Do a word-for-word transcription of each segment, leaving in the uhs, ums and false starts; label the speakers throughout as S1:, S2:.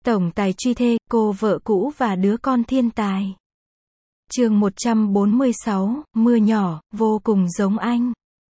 S1: Tổng tài truy thê, cô vợ cũ và đứa con thiên tài. Chương một trăm bốn mươi sáu, mưa nhỏ, vô cùng giống anh.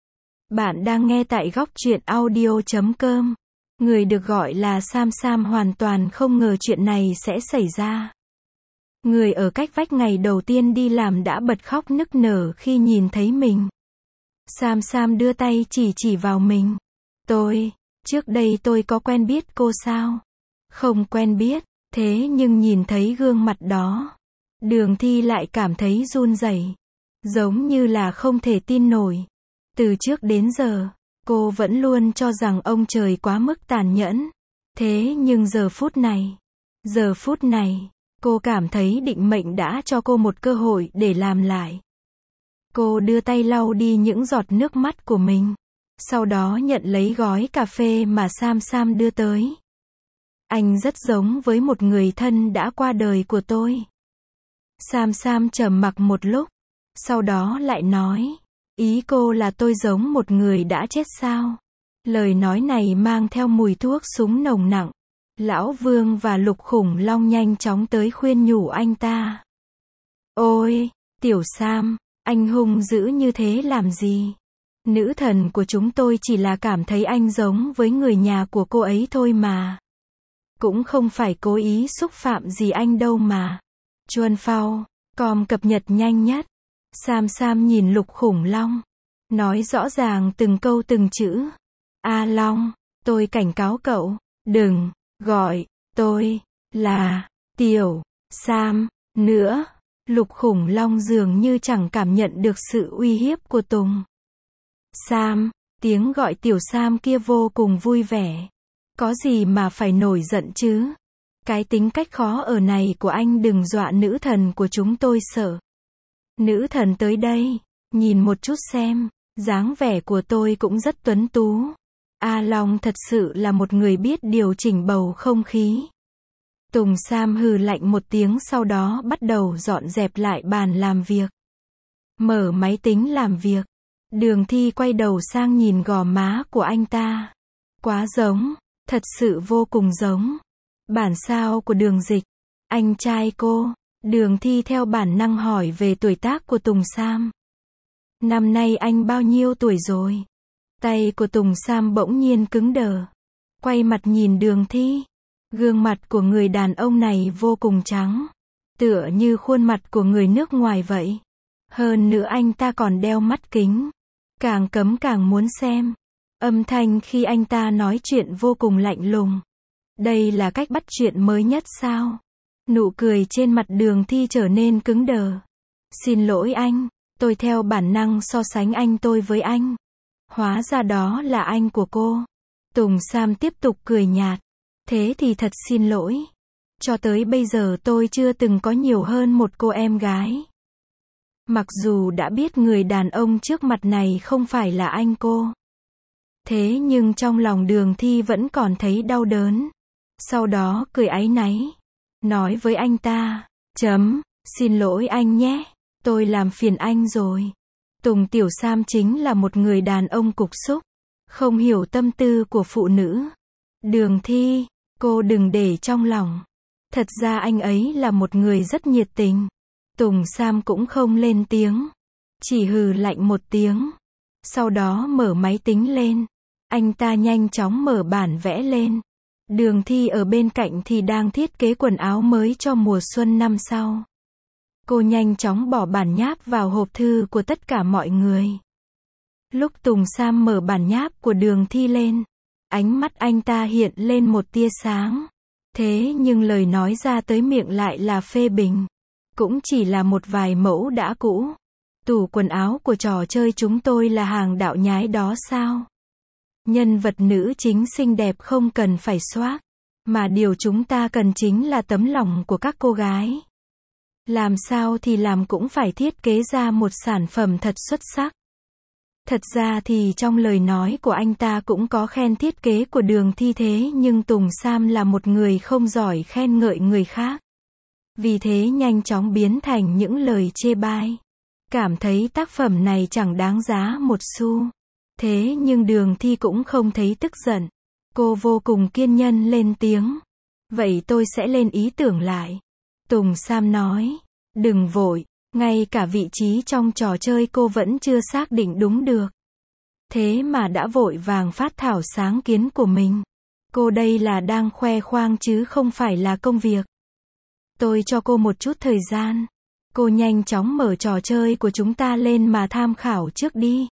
S1: Bạn đang nghe tại góc truyện audio chấm com. Người được gọi là Sam Sam hoàn toàn không ngờ chuyện này sẽ xảy ra. Người ở cách vách ngày đầu tiên đi làm đã bật khóc nức nở khi nhìn thấy mình. Sam Sam đưa tay chỉ chỉ vào mình. Tôi, trước đây tôi có quen biết cô sao? Không quen biết, thế nhưng nhìn thấy gương mặt đó, Đường Thi lại cảm thấy run rẩy, giống như là không thể tin nổi. Từ trước đến giờ, cô vẫn luôn cho rằng ông trời quá mức tàn nhẫn. Thế nhưng giờ phút này, giờ phút này, cô cảm thấy định mệnh đã cho cô một cơ hội để làm lại. Cô đưa tay lau đi những giọt nước mắt của mình, sau đó nhận lấy gói cà phê mà Sam Sam đưa tới. Anh rất giống với một người thân đã qua đời của tôi. Sam Sam trầm mặc một lúc, sau đó lại nói, ý cô là tôi giống một người đã chết sao? Lời nói này mang theo mùi thuốc súng nồng nặng. Lão Vương và Lục Khủng Long nhanh chóng tới khuyên nhủ anh ta. Ôi, tiểu Sam, anh hung dữ như thế làm gì? Nữ thần của chúng tôi chỉ là cảm thấy anh giống với người nhà của cô ấy thôi mà. Cũng không phải cố ý xúc phạm gì anh đâu mà. Chuan Phao, com cập nhật nhanh nhất. Sam Sam nhìn Lục Khủng Long, nói rõ ràng từng câu từng chữ. A Long, tôi cảnh cáo cậu, đừng gọi tôi là tiểu Sam nữa. Lục Khủng Long dường như chẳng cảm nhận được sự uy hiếp của Tùng Sam. Tiếng gọi tiểu Sam kia vô cùng vui vẻ. Có gì mà phải nổi giận chứ? Cái tính cách khó ở này của anh đừng dọa nữ thần của chúng tôi sợ. Nữ thần tới đây, nhìn một chút xem, dáng vẻ của tôi cũng rất tuấn tú. A Long thật sự là một người biết điều chỉnh bầu không khí. Tùng Sam hừ lạnh một tiếng sau đó bắt đầu dọn dẹp lại bàn làm việc. Mở máy tính làm việc. Đường Thi quay đầu sang nhìn gò má của anh ta. Quá giống, thật sự vô cùng giống. Bản sao của Đường Dịch, anh trai cô. Đường Thi theo bản năng hỏi về tuổi tác của Tùng Sam. Năm nay anh bao nhiêu tuổi rồi? Tay của Tùng Sam bỗng nhiên cứng đờ. Quay mặt nhìn Đường Thi. Gương mặt của người đàn ông này vô cùng trắng. Tựa như khuôn mặt của người nước ngoài vậy. Hơn nữa anh ta còn đeo mắt kính. Càng cấm càng muốn xem. Âm thanh khi anh ta nói chuyện vô cùng lạnh lùng. Đây là cách bắt chuyện mới nhất sao? Nụ cười trên mặt Đường Thi trở nên cứng đờ. Xin lỗi anh, tôi theo bản năng so sánh anh tôi với anh. Hóa ra đó là anh của cô. Tùng Sam tiếp tục cười nhạt. Thế thì thật xin lỗi. Cho tới bây giờ tôi chưa từng có nhiều hơn một cô em gái. Mặc dù đã biết người đàn ông trước mặt này không phải là anh cô. Thế nhưng trong lòng Đường Thi vẫn còn thấy đau đớn. Sau đó cười áy náy. Nói với anh ta. Chấm, xin lỗi anh nhé. Tôi làm phiền anh rồi. Tùng Tiểu Sam chính là một người đàn ông cục súc. Không hiểu tâm tư của phụ nữ. Đường Thi, cô đừng để trong lòng. Thật ra anh ấy là một người rất nhiệt tình. Tùng Sam cũng không lên tiếng. Chỉ hừ lạnh một tiếng. Sau đó mở máy tính lên. Anh ta nhanh chóng mở bản vẽ lên. Đường Thi ở bên cạnh thì đang thiết kế quần áo mới cho mùa xuân năm sau. Cô nhanh chóng bỏ bản nháp vào hộp thư của tất cả mọi người. Lúc Tùng Sam mở bản nháp của Đường Thi lên, ánh mắt anh ta hiện lên một tia sáng. Thế nhưng lời nói ra tới miệng lại là phê bình. Cũng chỉ là một vài mẫu đã cũ. Tủ quần áo của trò chơi chúng tôi là hàng đạo nhái đó sao? Nhân vật nữ chính xinh đẹp không cần phải xoác. Mà điều chúng ta cần chính là tấm lòng của các cô gái. Làm sao thì làm cũng phải thiết kế ra một sản phẩm thật xuất sắc. Thật ra thì trong lời nói của anh ta cũng có khen thiết kế của Đường Thi thế nhưng Tùng Sam là một người không giỏi khen ngợi người khác. Vì thế nhanh chóng biến thành những lời chê bai. Cảm thấy tác phẩm này chẳng đáng giá một xu. Thế nhưng Đường Thi cũng không thấy tức giận. Cô vô cùng kiên nhẫn lên tiếng. Vậy tôi sẽ lên ý tưởng lại. Tùng Sam nói. Đừng vội, ngay cả vị trí trong trò chơi cô vẫn chưa xác định đúng được. Thế mà đã vội vàng phát thảo sáng kiến của mình. Cô đây là đang khoe khoang chứ không phải là công việc. Tôi cho cô một chút thời gian. Cô nhanh chóng mở trò chơi của chúng ta lên mà tham khảo trước đi.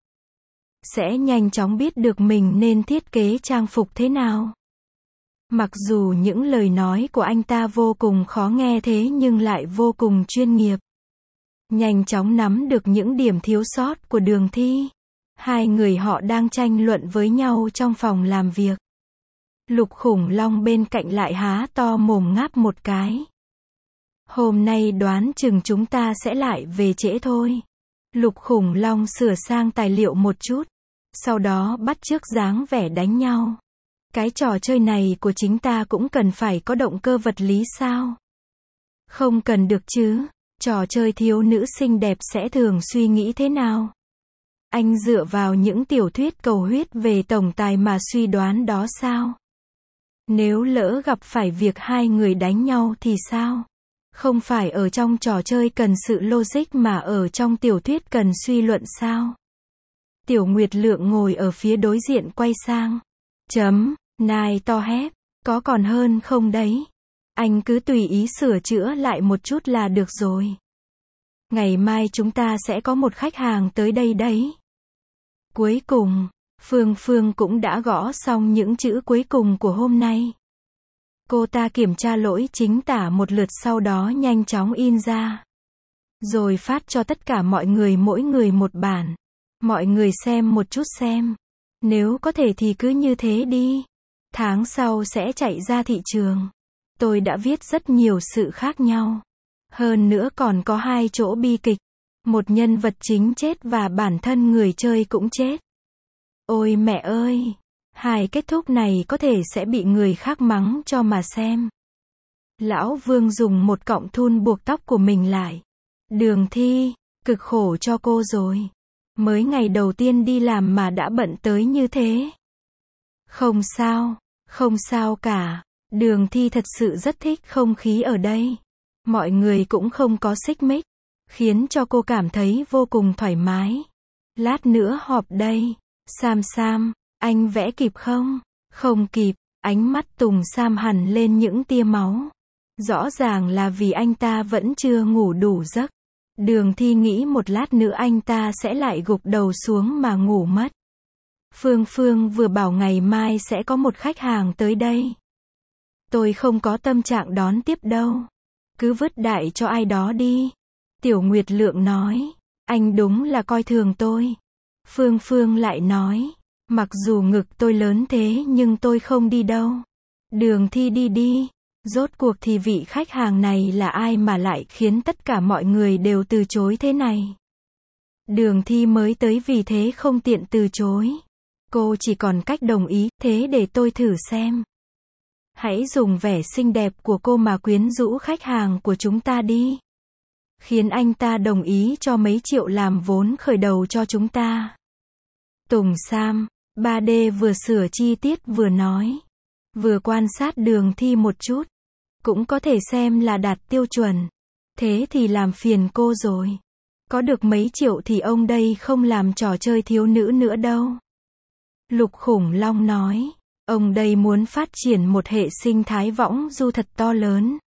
S1: Sẽ nhanh chóng biết được mình nên thiết kế trang phục thế nào. Mặc dù những lời nói của anh ta vô cùng khó nghe thế nhưng lại vô cùng chuyên nghiệp. Nhanh chóng nắm được những điểm thiếu sót của Đường Thi. Hai người họ đang tranh luận với nhau trong phòng làm việc. Lục Khủng Long bên cạnh lại há to mồm ngáp một cái. Hôm nay đoán chừng chúng ta sẽ lại về trễ thôi. Lục Khủng Long sửa sang tài liệu một chút. Sau đó bắt chước dáng vẻ đánh nhau. Cái trò chơi này của chính ta cũng cần phải có động cơ vật lý sao? Không cần được chứ. Trò chơi thiếu nữ xinh đẹp sẽ thường suy nghĩ thế nào? Anh dựa vào những tiểu thuyết cầu huyết về tổng tài mà suy đoán đó sao? Nếu lỡ gặp phải việc hai người đánh nhau thì sao? Không phải ở trong trò chơi cần sự logic mà ở trong tiểu thuyết cần suy luận sao? Tiểu Nguyệt Lượng ngồi ở phía đối diện quay sang. Chấm, nai to hép, có còn hơn không đấy? Anh cứ tùy ý sửa chữa lại một chút là được rồi. Ngày mai chúng ta sẽ có một khách hàng tới đây đấy. Cuối cùng, Phương Phương cũng đã gõ xong những chữ cuối cùng của hôm nay. Cô ta kiểm tra lỗi chính tả một lượt sau đó nhanh chóng in ra. Rồi phát cho tất cả mọi người mỗi người một bản. Mọi người xem một chút xem. Nếu có thể thì cứ như thế đi. Tháng sau sẽ chạy ra thị trường. Tôi đã viết rất nhiều sự khác nhau. Hơn nữa còn có hai chỗ bi kịch. Một nhân vật chính chết và bản thân người chơi cũng chết. Ôi mẹ ơi! Hai kết thúc này có thể sẽ bị người khác mắng cho mà xem. Lão Vương dùng một cọng thun buộc tóc của mình lại. Đường Thi, cực khổ cho cô rồi. Mới ngày đầu tiên đi làm mà đã bận tới như thế. Không sao, không sao cả. Đường Thi thật sự rất thích không khí ở đây. Mọi người cũng không có xích mích, khiến cho cô cảm thấy vô cùng thoải mái. Lát nữa họp đây. Sam Sam, anh vẽ kịp không? Không kịp. Ánh mắt Tùng Sam hằn lên những tia máu. Rõ ràng là vì anh ta vẫn chưa ngủ đủ giấc. Đường Thi nghĩ một lát nữa anh ta sẽ lại gục đầu xuống mà ngủ mất. Phương Phương vừa bảo ngày mai sẽ có một khách hàng tới đây. Tôi không có tâm trạng đón tiếp đâu. Cứ vứt đại cho ai đó đi. Tiểu Nguyệt Lượng nói. Anh đúng là coi thường tôi. Phương Phương lại nói. Mặc dù ngực tôi lớn thế nhưng tôi không đi đâu. Đường Thi đi đi. Rốt cuộc thì vị khách hàng này là ai mà lại khiến tất cả mọi người đều từ chối thế này? Đường Thi mới tới vì thế không tiện từ chối. Cô chỉ còn cách đồng ý, thế để tôi thử xem. Hãy dùng vẻ xinh đẹp của cô mà quyến rũ khách hàng của chúng ta đi. Khiến anh ta đồng ý cho mấy triệu làm vốn khởi đầu cho chúng ta. Tùng Sam, ba D vừa sửa chi tiết vừa nói. Vừa quan sát Đường Thi một chút. Cũng có thể xem là đạt tiêu chuẩn. Thế thì làm phiền cô rồi. Có được mấy triệu thì ông đây không làm trò chơi thiếu nữ nữa đâu. Lục Khủng Long nói. Ông đây muốn phát triển một hệ sinh thái võng du thật to lớn.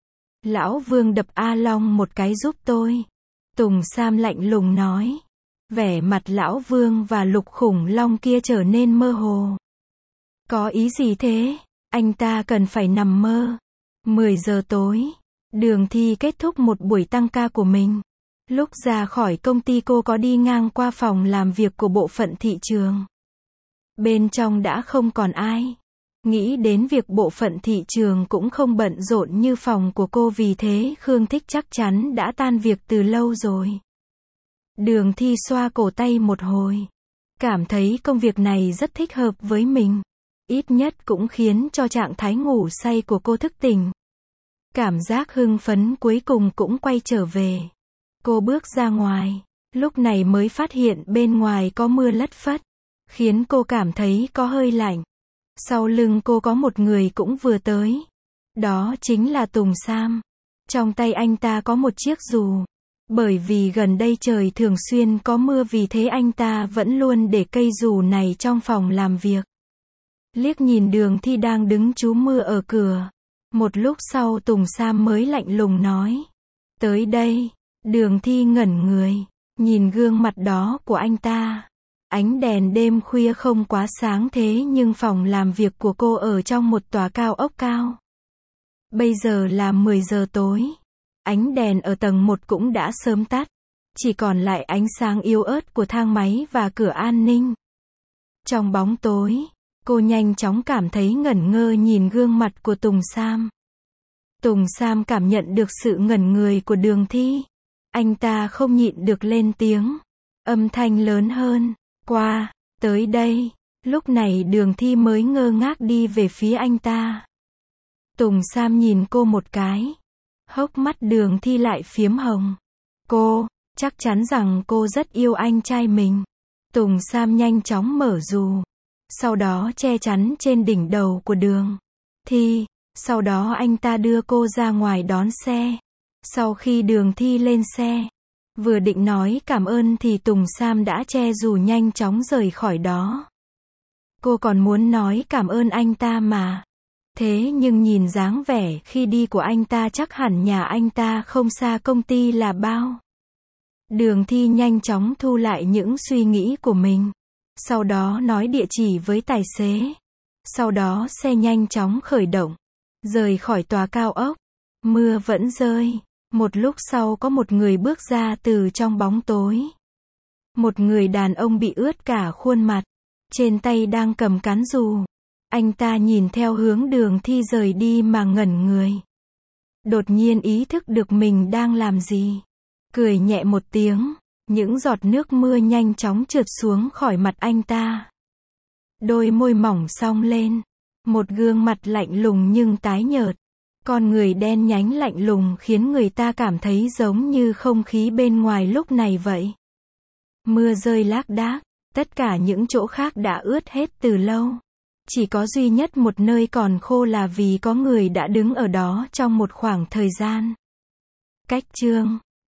S1: Lão Vương đập A Long một cái giúp tôi. Tùng Sam lạnh lùng nói. Vẻ mặt Lão Vương và Lục Khủng Long kia trở nên mơ hồ. Có ý gì thế? Anh ta cần phải nằm mơ. mười giờ tối. Đường Thi kết thúc một buổi tăng ca của mình. Lúc ra khỏi công ty cô có đi ngang qua phòng làm việc của bộ phận thị trường. Bên trong đã không còn ai. Nghĩ đến việc bộ phận thị trường cũng không bận rộn như phòng của cô vì thế Khương Thích chắc chắn đã tan việc từ lâu rồi. Đường Thi xoa cổ tay một hồi. Cảm thấy công việc này rất thích hợp với mình. Ít nhất cũng khiến cho trạng thái ngủ say của cô thức tỉnh. Cảm giác hưng phấn cuối cùng cũng quay trở về. Cô bước ra ngoài. Lúc này mới phát hiện bên ngoài có mưa lất phất. Khiến cô cảm thấy có hơi lạnh. Sau lưng cô có một người cũng vừa tới. Đó chính là Tùng Sam. Trong tay anh ta có một chiếc dù. Bởi vì gần đây trời thường xuyên có mưa, vì thế anh ta vẫn luôn để cây dù này trong phòng làm việc. Liếc nhìn Đường Thi đang đứng trú mưa ở cửa. Một lúc sau Tùng Sam mới lạnh lùng nói. Tới đây. Đường Thi ngẩn người. Nhìn gương mặt đó của anh ta. Ánh đèn đêm khuya không quá sáng, thế nhưng phòng làm việc của cô ở trong một tòa cao ốc cao. Bây giờ là mười giờ tối. Ánh đèn ở tầng một cũng đã sớm tắt. Chỉ còn lại ánh sáng yếu ớt của thang máy và cửa an ninh. Trong bóng tối, cô nhanh chóng cảm thấy ngẩn ngơ nhìn gương mặt của Tùng Sam. Tùng Sam cảm nhận được sự ngẩn người của Đường Thi. Anh ta không nhịn được lên tiếng. Âm thanh lớn hơn. Qua, tới đây. Lúc này Đường Thi mới ngơ ngác đi về phía anh ta. Tùng Sam nhìn cô một cái. Hốc mắt Đường Thi lại phiếm hồng. Cô, chắc chắn rằng cô rất yêu anh trai mình. Tùng Sam nhanh chóng mở dù. Sau đó che chắn trên đỉnh đầu của Đường Thi. Sau đó anh ta đưa cô ra ngoài đón xe. Sau khi Đường Thi lên xe, vừa định nói cảm ơn thì Tùng Sam đã che dù nhanh chóng rời khỏi đó. Cô còn muốn nói cảm ơn anh ta mà. Thế nhưng nhìn dáng vẻ khi đi của anh ta chắc hẳn nhà anh ta không xa công ty là bao. Đường Thi nhanh chóng thu lại những suy nghĩ của mình. Sau đó nói địa chỉ với tài xế. Sau đó xe nhanh chóng khởi động. Rời khỏi tòa cao ốc. Mưa vẫn rơi. Một lúc sau có một người bước ra từ trong bóng tối. Một người đàn ông bị ướt cả khuôn mặt. Trên tay đang cầm cán dù. Anh ta nhìn theo hướng Đường Thi rời đi mà ngẩn người. Đột nhiên ý thức được mình đang làm gì. Cười nhẹ một tiếng. Những giọt nước mưa nhanh chóng trượt xuống khỏi mặt anh ta. Đôi môi mỏng song lên. Một gương mặt lạnh lùng nhưng tái nhợt. Con người đen nhánh lạnh lùng khiến người ta cảm thấy giống như không khí bên ngoài lúc này vậy. Mưa rơi lác đác. Tất cả những chỗ khác đã ướt hết từ lâu. Chỉ có duy nhất một nơi còn khô là vì có người đã đứng ở đó trong một khoảng thời gian. Cách chương